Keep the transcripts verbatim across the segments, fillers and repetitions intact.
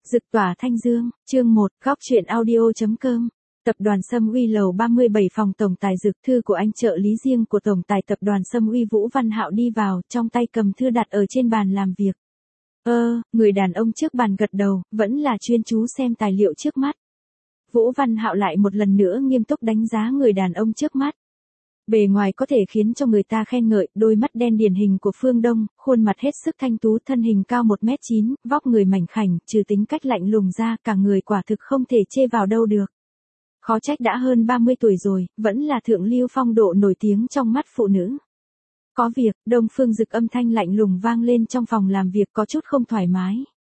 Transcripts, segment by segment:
Dực tỏa Thanh Dương, chương một, góc truyện audio.com. Tập đoàn Sâm Uy lầu ba mươi bảy phòng tổng tài Dực, thư của anh trợ lý riêng của tổng tài tập đoàn Sâm Uy Vũ Văn Hạo đi vào, trong tay cầm thư đặt ở trên bàn làm việc. Ơ, người đàn ông trước bàn gật đầu, vẫn là chuyên chú xem tài liệu trước mắt. Vũ Văn Hạo lại một lần nữa nghiêm túc đánh giá người đàn ông trước mắt. Bề ngoài có thể khiến cho người ta khen ngợi, đôi mắt đen điển hình của phương Đông, khuôn mặt hết sức thanh tú, thân hình cao một mét chín, vóc người mảnh khảnh, trừ tính cách lạnh lùng ra, cả người quả thực không thể chê vào đâu được. Khó trách đã hơn ba mươi tuổi rồi, vẫn là thượng lưu phong độ nổi tiếng trong mắt phụ nữ. Có việc, Đông Phương Dực âm thanh lạnh lùng vang lên trong phòng làm việc, có chút không thoải mái.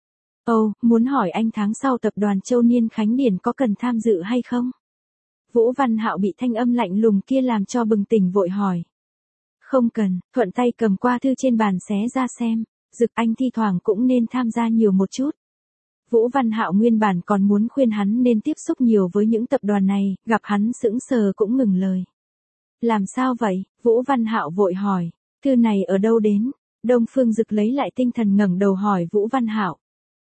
Ồ, muốn hỏi anh tháng sau tập đoàn Châu Niên Khánh Điển có cần tham dự hay không? Vũ Văn Hạo bị thanh âm lạnh lùng kia làm cho bừng tỉnh vội hỏi. Không cần, thuận tay cầm qua thư trên bàn xé ra xem, Dực anh thi thoảng cũng nên tham gia nhiều một chút. Vũ Văn Hạo nguyên bản còn muốn khuyên hắn nên tiếp xúc nhiều với những tập đoàn này, gặp hắn sững sờ cũng ngừng lời. Làm sao vậy? Vũ Văn Hạo vội hỏi, thư này ở đâu đến? Đông Phương Dực lấy lại tinh thần ngẩng đầu hỏi Vũ Văn Hạo.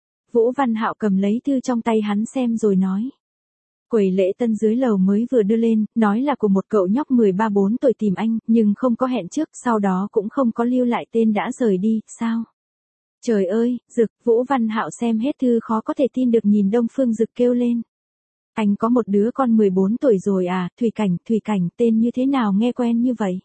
Vũ Văn Hạo cầm lấy thư trong tay hắn xem rồi nói. Quầy lễ tân dưới lầu mới vừa đưa lên, nói là của một cậu nhóc mười ba bốn tuổi tìm anh, nhưng không có hẹn trước, sau đó cũng không có lưu lại tên đã rời đi, sao? Trời ơi, Dực, Vũ Văn Hạo xem hết thư khó có thể tin được nhìn Đông Phương Dực kêu lên. Anh có một đứa con mười bốn tuổi rồi à, Thủy Cảnh, Thủy Cảnh, tên như thế nào nghe quen như vậy?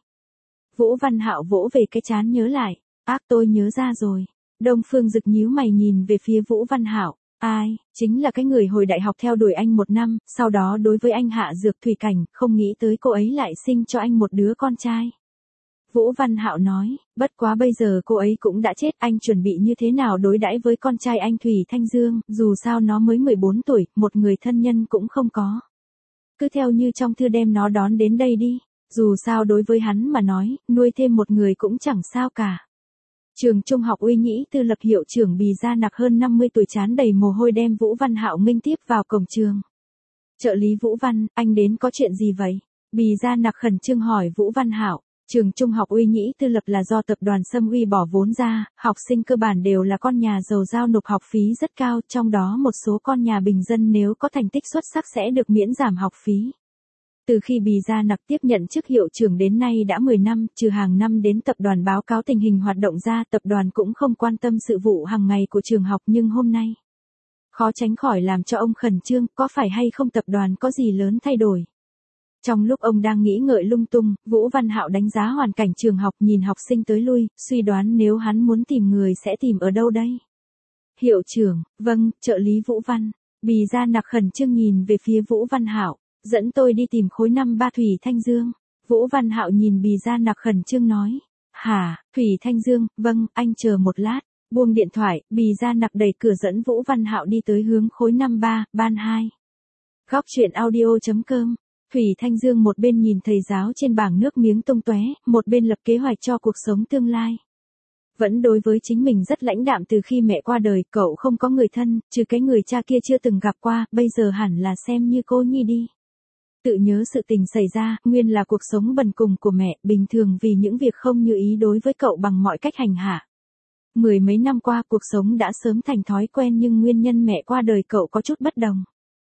Vũ Văn Hạo vỗ về cái trán nhớ lại, ác tôi nhớ ra rồi. Đông Phương Dực nhíu mày nhìn về phía Vũ Văn Hạo. Ai, chính là cái người hồi đại học theo đuổi anh một năm, sau đó đối với anh hạ dược Thủy Cảnh, không nghĩ tới cô ấy lại sinh cho anh một đứa con trai. Vũ Văn Hạo nói, bất quá bây giờ cô ấy cũng đã chết, anh chuẩn bị như thế nào đối đãi với con trai anh Thủy Thanh Dương, dù sao nó mới mười bốn tuổi, một người thân nhân cũng không có. Cứ theo như trong thư đem nó đón đến đây đi, dù sao đối với hắn mà nói, nuôi thêm một người cũng chẳng sao cả. Trường trung học Uy Nhĩ Tư lập hiệu trưởng Bì Gia Nặc hơn năm mươi tuổi trán đầy mồ hôi đem Vũ Văn Hạo nghênh tiếp vào cổng trường. Trợ lý Vũ Văn, anh đến có chuyện gì vậy? Bì Gia Nặc khẩn trương hỏi Vũ Văn Hạo. Trường trung học Uy Nhĩ Tư lập là do tập đoàn Sâm Uy bỏ vốn ra, học sinh cơ bản đều là con nhà giàu giao nộp học phí rất cao, trong đó một số con nhà bình dân nếu có thành tích xuất sắc sẽ được miễn giảm học phí. Từ khi Bì Gia Nặc tiếp nhận chức hiệu trưởng đến nay đã mười năm, trừ hàng năm đến tập đoàn báo cáo tình hình hoạt động ra, tập đoàn cũng không quan tâm sự vụ hàng ngày của trường học, nhưng hôm nay khó tránh khỏi làm cho ông khẩn trương, có phải hay không tập đoàn có gì lớn thay đổi. Trong lúc ông đang nghĩ ngợi lung tung, Vũ Văn Hạo đánh giá hoàn cảnh trường học, nhìn học sinh tới lui, suy đoán nếu hắn muốn tìm người sẽ tìm ở đâu đây. Hiệu trưởng, vâng, trợ lý Vũ Văn. Bì Gia Nặc khẩn trương nhìn về phía Vũ Văn Hạo. Dẫn tôi đi tìm khối năm ba Thủy Thanh Dương. Vũ Văn Hạo nhìn Bì Gia Nặc khẩn trương nói. Hả, Thủy Thanh Dương, vâng, anh chờ một lát. Buông điện thoại, Bì Gia Nặc đẩy cửa dẫn Vũ Văn Hạo đi tới hướng khối năm ba, ban hai. Góc truyện audio.com. Thủy Thanh Dương một bên nhìn thầy giáo trên bảng nước miếng tung tóe, một bên lập kế hoạch cho cuộc sống tương lai. Vẫn đối với chính mình rất lãnh đạm từ khi mẹ qua đời, cậu không có người thân, trừ cái người cha kia chưa từng gặp qua, bây giờ hẳn là xem như cô nhi đi. Tự nhớ sự tình xảy ra, nguyên là cuộc sống bần cùng của mẹ, bình thường vì những việc không như ý đối với cậu bằng mọi cách hành hạ. Mười mấy năm qua cuộc sống đã sớm thành thói quen nhưng nguyên nhân mẹ qua đời cậu có chút bất đồng.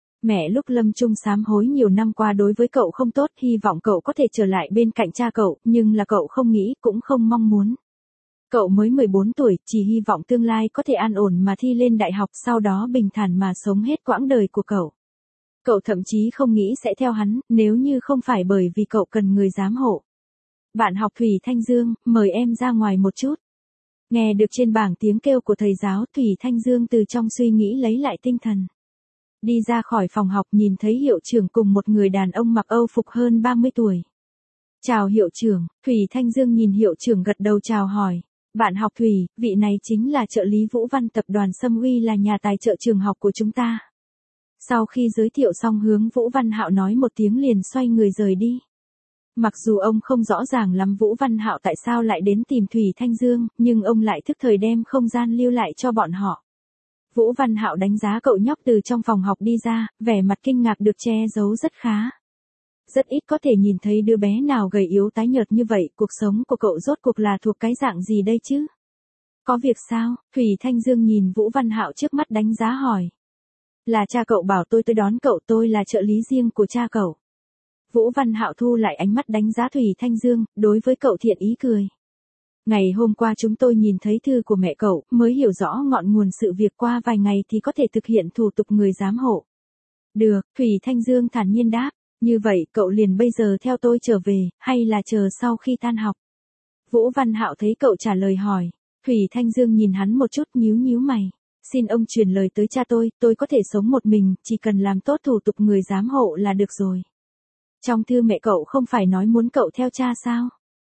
Mẹ lúc lâm chung sám hối nhiều năm qua đối với cậu không tốt, hy vọng cậu có thể trở lại bên cạnh cha cậu, nhưng là cậu không nghĩ, cũng không mong muốn. Cậu mới mười bốn tuổi, chỉ hy vọng tương lai có thể an ổn mà thi lên đại học, sau đó bình thản mà sống hết quãng đời của cậu. Cậu thậm chí không nghĩ sẽ theo hắn, nếu như không phải bởi vì cậu cần người giám hộ. Bạn học Thủy Thanh Dương, mời em ra ngoài một chút. Nghe được trên bảng tiếng kêu của thầy giáo, Thủy Thanh Dương từ trong suy nghĩ lấy lại tinh thần. Đi ra khỏi phòng học nhìn thấy hiệu trưởng cùng một người đàn ông mặc Âu phục hơn ba mươi tuổi. Chào hiệu trưởng, Thủy Thanh Dương nhìn hiệu trưởng gật đầu chào hỏi. Bạn học Thủy, vị này chính là trợ lý Vũ Văn, tập đoàn Sâm Uy là nhà tài trợ trường học của chúng ta. Sau khi giới thiệu xong hướng Vũ Văn Hạo nói một tiếng liền xoay người rời đi. Mặc dù ông không rõ ràng lắm Vũ Văn Hạo tại sao lại đến tìm Thủy Thanh Dương, nhưng ông lại thức thời đem không gian lưu lại cho bọn họ. Vũ Văn Hạo đánh giá cậu nhóc từ trong phòng học đi ra, vẻ mặt kinh ngạc được che giấu rất khá. Rất ít có thể nhìn thấy đứa bé nào gầy yếu tái nhợt như vậy, cuộc sống của cậu rốt cuộc là thuộc cái dạng gì đây chứ? Có việc sao? Thủy Thanh Dương nhìn Vũ Văn Hạo trước mắt đánh giá hỏi. Là cha cậu bảo tôi tới đón cậu, tôi là trợ lý riêng của cha cậu. Vũ Văn Hạo thu lại ánh mắt đánh giá Thủy Thanh Dương, đối với cậu thiện ý cười. Ngày hôm qua chúng tôi nhìn thấy thư của mẹ cậu, mới hiểu rõ ngọn nguồn sự việc, qua vài ngày thì có thể thực hiện thủ tục người giám hộ. Được, Thủy Thanh Dương thản nhiên đáp, như vậy cậu liền bây giờ theo tôi trở về, hay là chờ sau khi tan học? Vũ Văn Hạo thấy cậu trả lời hỏi. Thủy Thanh Dương nhìn hắn một chút, nhíu nhíu mày. Xin ông truyền lời tới cha tôi, tôi có thể sống một mình, chỉ cần làm tốt thủ tục người giám hộ là được rồi. Trong thư mẹ cậu không phải nói muốn cậu theo cha sao?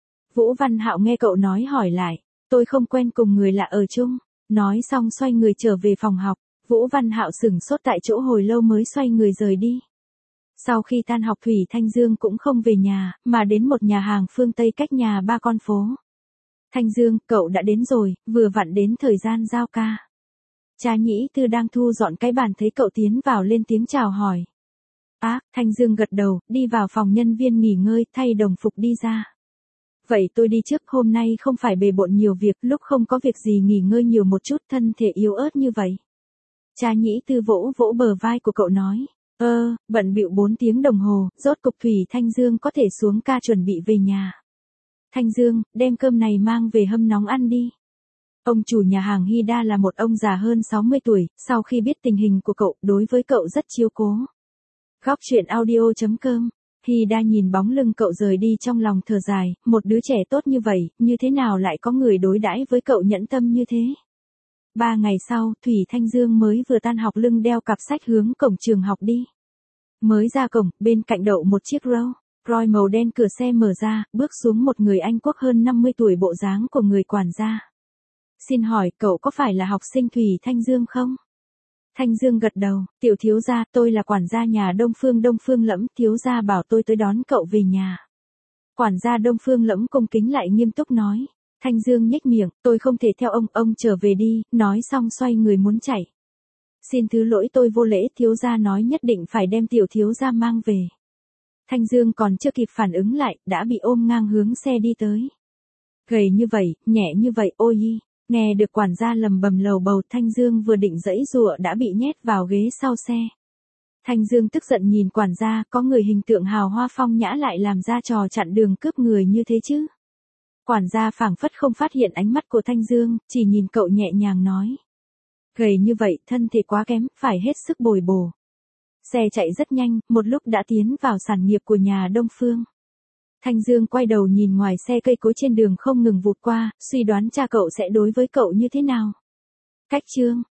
Vũ Văn Hạo nghe cậu nói hỏi lại, tôi không quen cùng người lạ ở chung. Nói xong xoay người trở về phòng học, Vũ Văn Hạo sửng sốt tại chỗ hồi lâu mới xoay người rời đi. Sau khi tan học Thủy Thanh Dương cũng không về nhà, mà đến một nhà hàng phương Tây cách nhà ba con phố. Thanh Dương, cậu đã đến rồi, vừa vặn đến thời gian giao ca. Cha Nhĩ Tư đang thu dọn cái bàn thấy cậu tiến vào lên tiếng chào hỏi. Á, Thanh Dương gật đầu, đi vào phòng nhân viên nghỉ ngơi, thay đồng phục đi ra. Vậy tôi đi trước, hôm nay không phải bề bộn nhiều việc, lúc không có việc gì nghỉ ngơi nhiều một chút, thân thể yếu ớt như vậy. Cha Nhĩ Tư vỗ vỗ bờ vai của cậu nói. Ơ, bận bịu bốn tiếng đồng hồ, rốt cục Thủy Thanh Dương có thể xuống ca chuẩn bị về nhà. Thanh Dương, đem cơm này mang về hâm nóng ăn đi. Ông chủ nhà hàng Hida là một ông già hơn sáu mươi tuổi, sau khi biết tình hình của cậu, đối với cậu rất chiếu cố. Góc truyện audio chấm com. Hida nhìn bóng lưng cậu rời đi trong lòng thở dài, một đứa trẻ tốt như vậy, như thế nào lại có người đối đãi với cậu nhẫn tâm như thế. Ba ngày sau, Thủy Thanh Dương mới vừa tan học lưng đeo cặp sách hướng cổng trường học đi. Mới ra cổng, bên cạnh đậu một chiếc Rolls Royce màu đen, cửa xe mở ra, bước xuống một người Anh Quốc hơn năm mươi tuổi, bộ dáng của người quản gia. Xin hỏi, cậu có phải là học sinh Thủy Thanh Dương không? Thanh Dương gật đầu, tiểu thiếu gia, tôi là quản gia nhà Đông Phương Đông Phương Lẫm, thiếu gia bảo tôi tới đón cậu về nhà. Quản gia Đông Phương Lẫm cung kính lại nghiêm túc nói. Thanh Dương nhếch miệng, tôi không thể theo ông, ông trở về đi, nói xong xoay người muốn chạy. Xin thứ lỗi, tôi vô lễ, thiếu gia nói nhất định phải đem tiểu thiếu gia mang về. Thanh Dương còn chưa kịp phản ứng lại, đã bị ôm ngang hướng xe đi tới. Gầy như vậy, nhẹ như vậy, ôi y. Nghe được quản gia lầm bầm lầu bầu, Thanh Dương vừa định giãy giụa đã bị nhét vào ghế sau xe. Thanh Dương tức giận nhìn quản gia, có người hình tượng hào hoa phong nhã lại làm ra trò chặn đường cướp người như thế chứ? Quản gia phảng phất không phát hiện ánh mắt của Thanh Dương, chỉ nhìn cậu nhẹ nhàng nói. Gầy như vậy, thân thể quá kém, phải hết sức bồi bổ. Xe chạy rất nhanh, một lúc đã tiến vào sản nghiệp của nhà Đông Phương. Thanh Dương quay đầu nhìn ngoài xe, cây cối trên đường không ngừng vụt qua, suy đoán cha cậu sẽ đối với cậu như thế nào. Cách chương